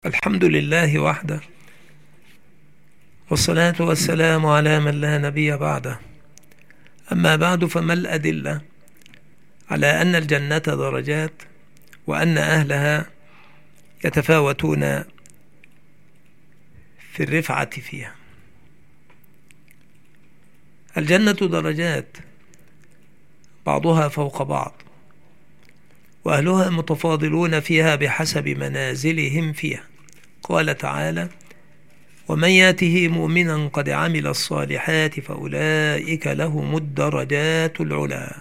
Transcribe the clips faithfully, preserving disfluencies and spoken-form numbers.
الحمد لله وحده، والصلاة والسلام على من لا نبي بعده. أما بعد، فما الأدلة على أن الجنة درجات وأن أهلها يتفاوتون في الرفعة فيها؟ الجنة درجات بعضها فوق بعض، وأهلها متفاضلون فيها بحسب منازلهم فيها. قال تعالى: ومن ياته مؤمنا قد عمل الصالحات فأولئك لهم الدرجات العلى.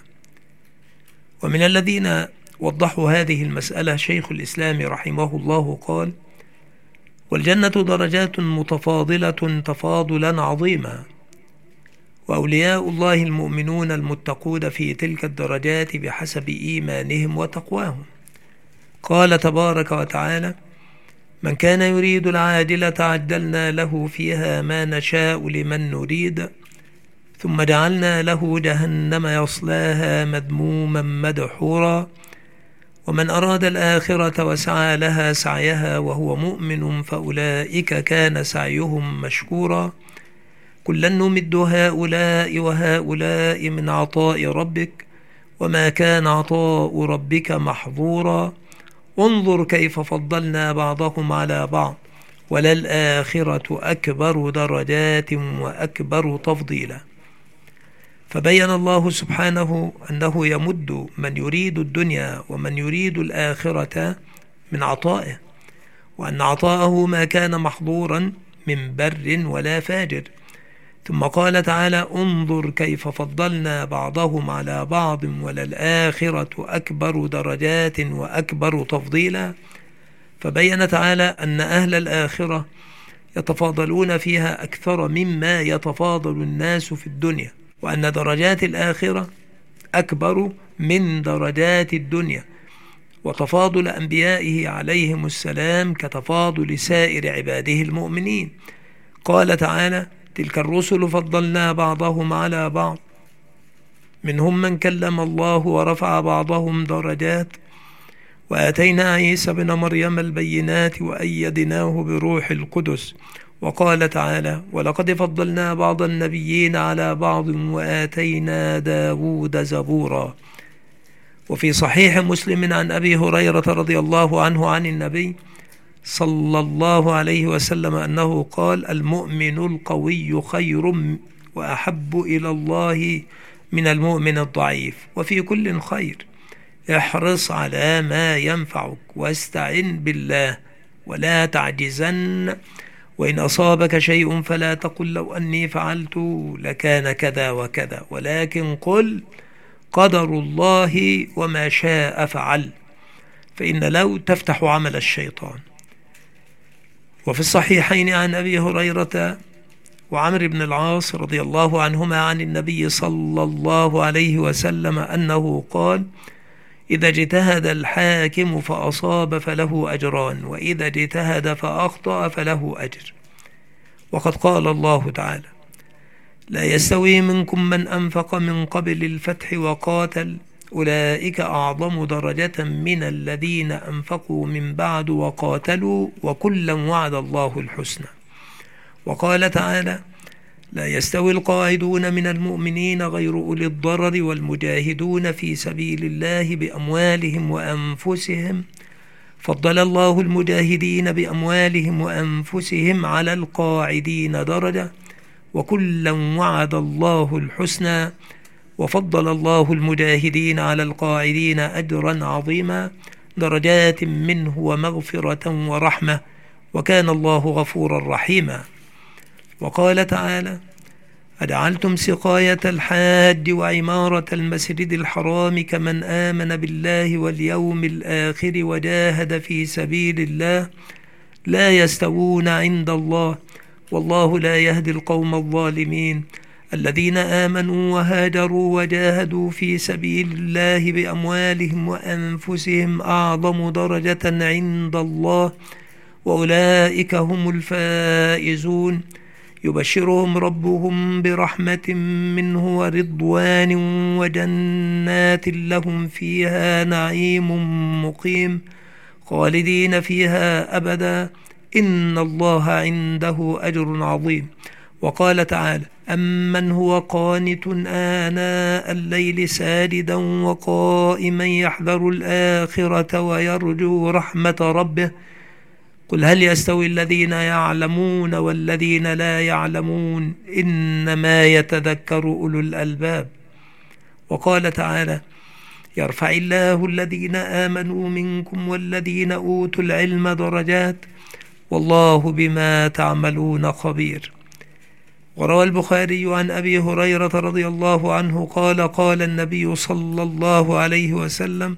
ومن الذين وضحوا هذه المسألة شيخ الإسلام رحمه الله قال: والجنة درجات متفاضلة تفاضلا عظيما، وأولياء الله المؤمنون المتقون في تلك الدرجات بحسب إيمانهم وتقواهم. قال تبارك وتعالى: من كان يريد العاجلة عجلنا له فيها ما نشاء لمن نريد ثم جعلنا له جهنم يصلاها مذموما مدحورا ومن أراد الآخرة وسعى لها سعيها وهو مؤمن فأولئك كان سعيهم مشكورا كلا نمد هؤلاء وهؤلاء من عطاء ربك وما كان عطاء ربك محظورا انظر كيف فضلنا بعضهم على بعض وللآخرة أكبر درجات وأكبر تفضيلا. فبين الله سبحانه أنه يمد من يريد الدنيا ومن يريد الآخرة من عطائه، وأن عطاءه ما كان محظورا من بر ولا فاجر. ثم قال تعالى: انظر كيف فضلنا بعضهم على بعض وللآخرة أكبر درجات وأكبر تفضيلا. فبين تعالى أن أهل الآخرة يتفاضلون فيها أكثر مما يتفاضل الناس في الدنيا، وأن درجات الآخرة أكبر من درجات الدنيا، وتفاضل أنبيائه عليهم السلام كتفاضل سائر عباده المؤمنين. قال تعالى: تلك الرسل فضلنا بعضهم على بعض منهم من كلم الله ورفع بعضهم درجات وآتينا عيسى ابن مريم البينات وأيدناه بروح القدس. وقال تعالى: ولقد فضلنا بعض النبيين على بعض وآتينا داود زبورا. وفي صحيح مسلم عن أبي هريرة رضي الله عنه عن النبي صلى الله عليه وسلم أنه قال: المؤمن القوي خير وأحب إلى الله من المؤمن الضعيف، وفي كل خير، احرص على ما ينفعك واستعن بالله ولا تعجزن، وإن أصابك شيء فلا تقل لو أني فعلت لكان كذا وكذا، ولكن قل قدر الله وما شاء فعل، فإن لو تفتح عمل الشيطان. وفي الصحيحين عن أبي هريرة وعمر بن العاص رضي الله عنهما عن النبي صلى الله عليه وسلم أنه قال: إذا اجتهد الحاكم فأصاب فله أجران، وإذا اجتهد فأخطأ فله أجر. وقد قال الله تعالى: لا يستوي منكم من أنفق من قبل الفتح وقاتل أولئك أعظم درجة من الذين أنفقوا من بعد وقاتلوا وكلا وعد الله الحسنى. وقال تعالى: لا يستوي القاعدون من المؤمنين غير أولي الضرر والمجاهدون في سبيل الله بأموالهم وأنفسهم فضل الله المجاهدين بأموالهم وأنفسهم على القاعدين درجة وكلا وعد الله الحسنى وفضل الله المجاهدين على القاعدين أجرا عظيما درجات منه ومغفرة ورحمة وكان الله غفورا رحيما. وقال تعالى: أجعلتم سقاية الحاج وعمارة المسجد الحرام كمن آمن بالله واليوم الآخر وجاهد في سبيل الله لا يستوون عند الله والله لا يهدي القوم الظالمين الذين آمنوا وهاجروا وجاهدوا في سبيل الله بأموالهم وأنفسهم أعظم درجة عند الله وأولئك هم الفائزون يبشرهم ربهم برحمة منه ورضوان وجنات لهم فيها نعيم مقيم خالدين فيها أبدا إن الله عنده أجر عظيم. وقال تعالى: أمن هو قانت آناء الليل ساجدا وقائما يحذر الآخرة ويرجو رحمة ربه قل هل يستوي الذين يعلمون والذين لا يعلمون إنما يتذكر أولو الألباب. وقال تعالى: يرفع الله الذين آمنوا منكم والذين أوتوا العلم درجات والله بما تعملون خبير. وروى البخاري عن أبي هريرة رضي الله عنه قال: قال النبي صلى الله عليه وسلم: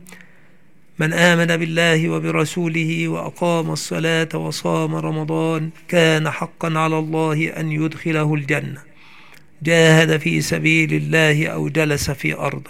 من آمن بالله وبرسوله وأقام الصلاة وصام رمضان كان حقا على الله أن يدخله الجنة، جاهد في سبيل الله أو جلس في أرضه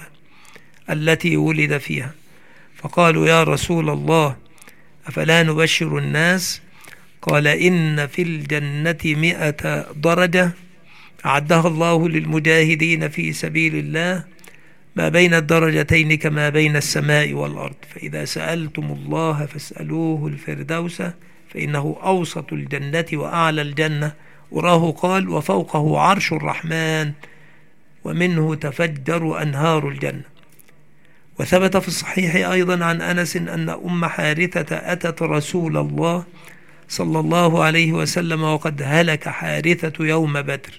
التي ولد فيها. فقالوا: يا رسول الله أفلا نبشر الناس؟ قال: إن في الجنة مئة درجة أعدها الله للمجاهدين في سبيل الله ما بين الدرجتين كما بين السماء والأرض، فإذا سألتم الله فاسألوه الفردوس فإنه أوسط الجنة وأعلى الجنة. وراه قال: وفوقه عرش الرحمن ومنه تفجر أنهار الجنة. وثبت في الصحيح أيضا عن أنس أن أم حارثة أتت رسول الله صلى الله عليه وسلم وقد هلك حارثة يوم بدر،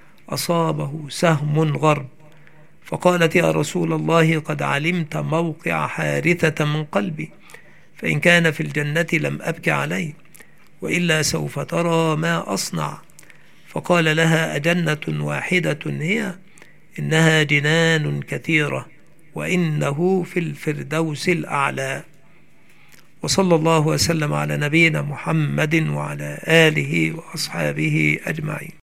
أصابه سهم غرب، فقالت: يا رسول الله قد علمت موقع حارثة من قلبي، فإن كان في الجنة لم أبك عليه وإلا سوف ترى ما أصنع. فقال لها: أجنة واحدة هي؟ إنها جنان كثيرة وإنه في الفردوس الأعلى. وصلى الله وسلم على نبينا محمد وعلى آله وأصحابه أجمعين.